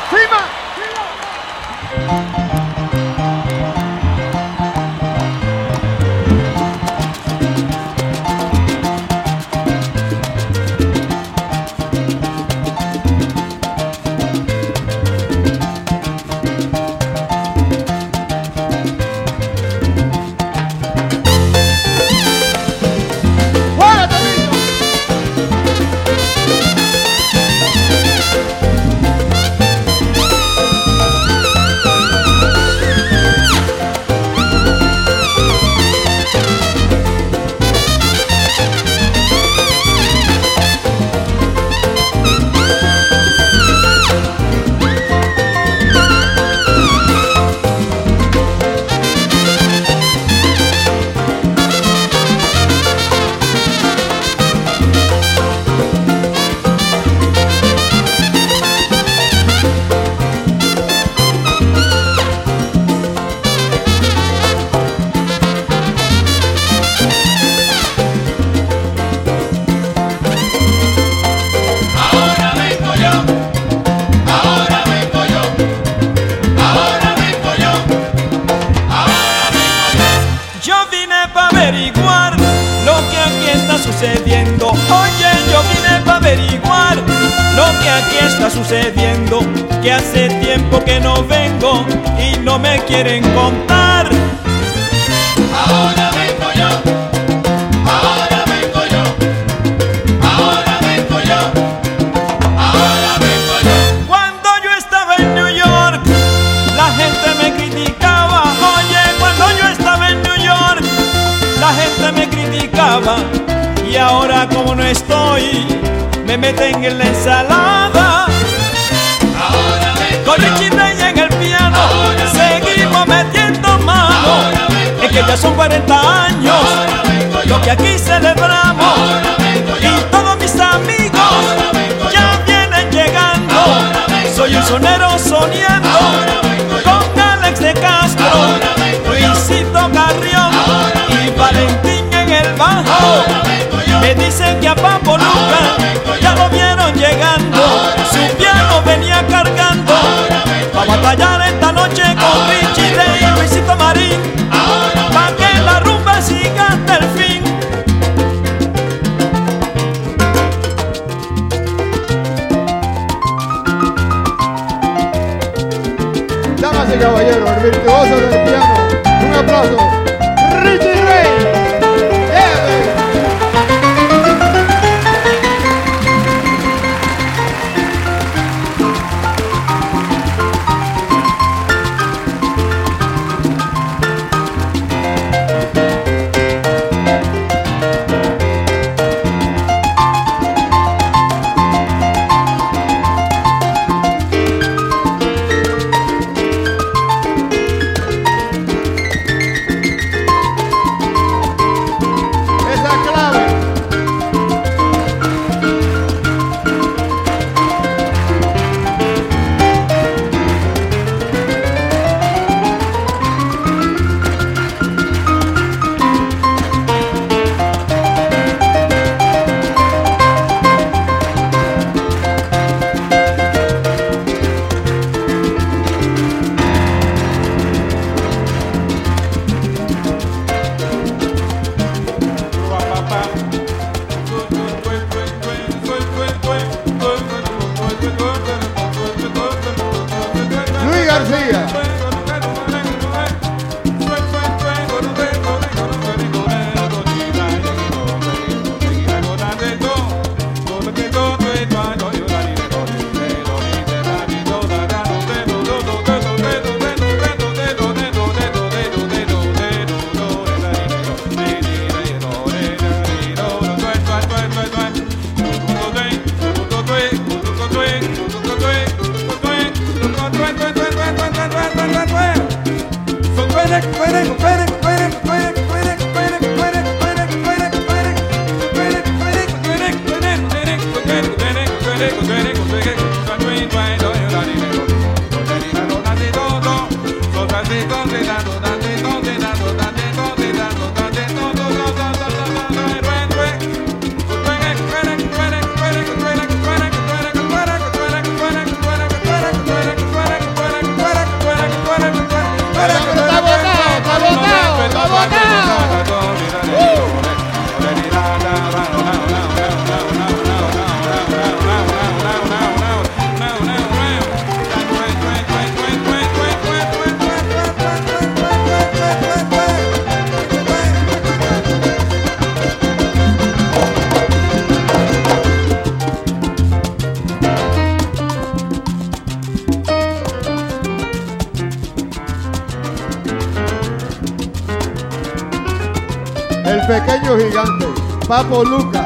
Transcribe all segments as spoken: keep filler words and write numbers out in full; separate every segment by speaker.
Speaker 1: sucediendo. Oye, yo vine para averiguar lo que aquí está sucediendo, que hace tiempo que no vengo y no me quieren contar.
Speaker 2: Ahora vengo yo, ahora vengo yo, ahora vengo yo, ahora vengo yo.
Speaker 1: Cuando yo estaba en New York, la gente me criticaba. Oye, cuando yo estaba en New York, la gente me criticaba. Y ahora como no estoy, me meten en la ensalada.
Speaker 2: Ahora vengo
Speaker 1: Con Richie Ray en el piano, seguimos metiendo mano. Es que ya son cuarenta años lo que aquí celebramos. Y todos mis amigos ya vienen llegando. Soy un sonero soñando con Alex de Castro, Luisito Carrión y Valentín en el bajo. Me dicen que a Papo Luca ya lo vieron llegando. Su piano venía cargando pa' batallar esta noche con Richie Ray y Luisito Marín, pa' que la rumba siga hasta el fin.
Speaker 3: Damas y caballeros, el virtuoso del piano, un aplauso, Richie Ray.
Speaker 2: Twen, twen, twen, twen, twen, twen, twen, twen, twen, twen, twen, twen, twen, twen,
Speaker 3: pequeño gigante, Papo Lucas.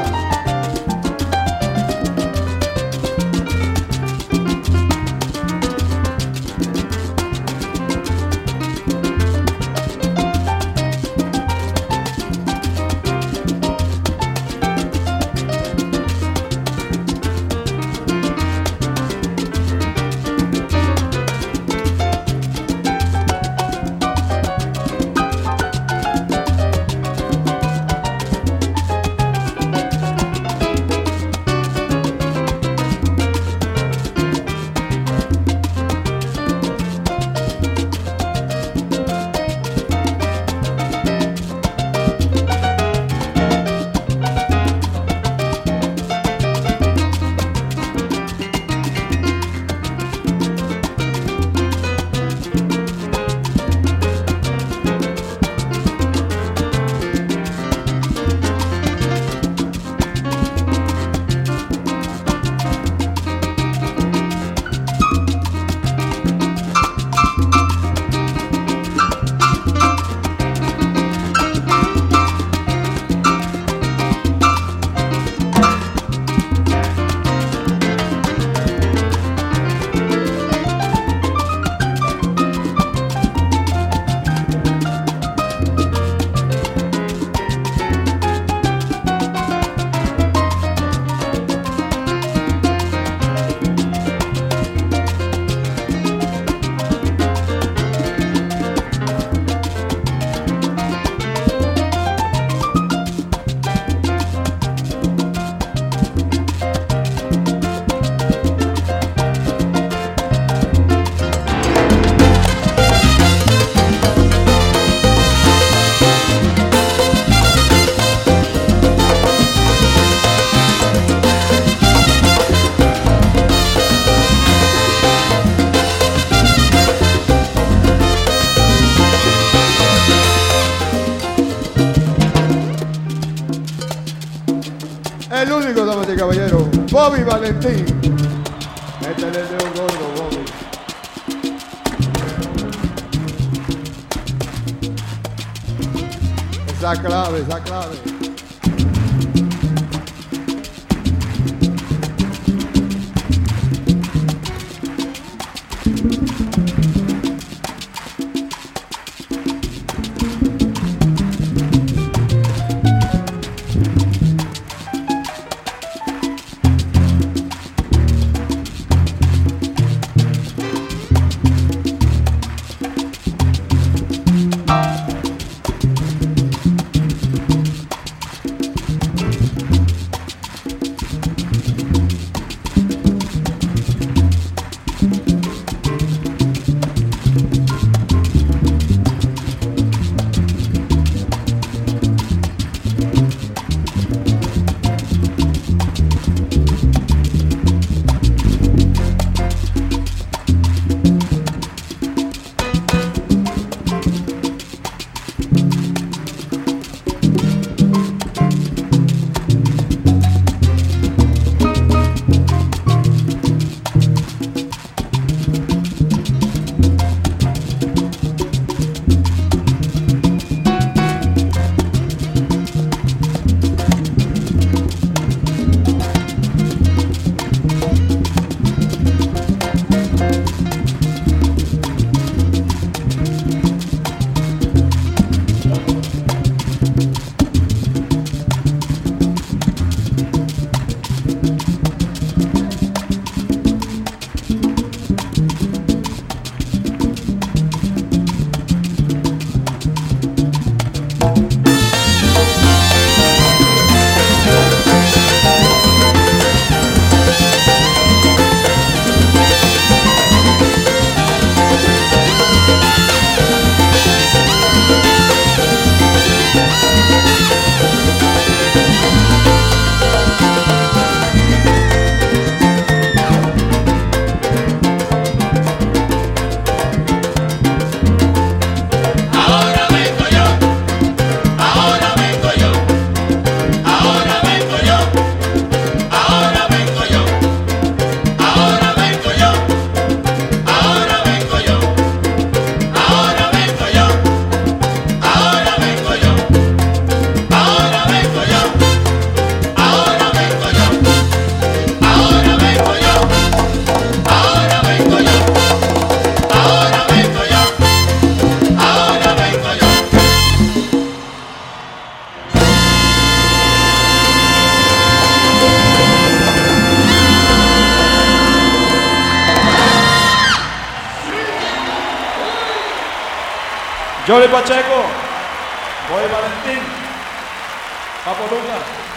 Speaker 3: El único, damas y caballeros, Bobby Valentín. Métele el dedo gordo, Bobby. Esa clave, esa clave.
Speaker 1: Johnny Pacheco, Boy Valentín, Papo Lucas.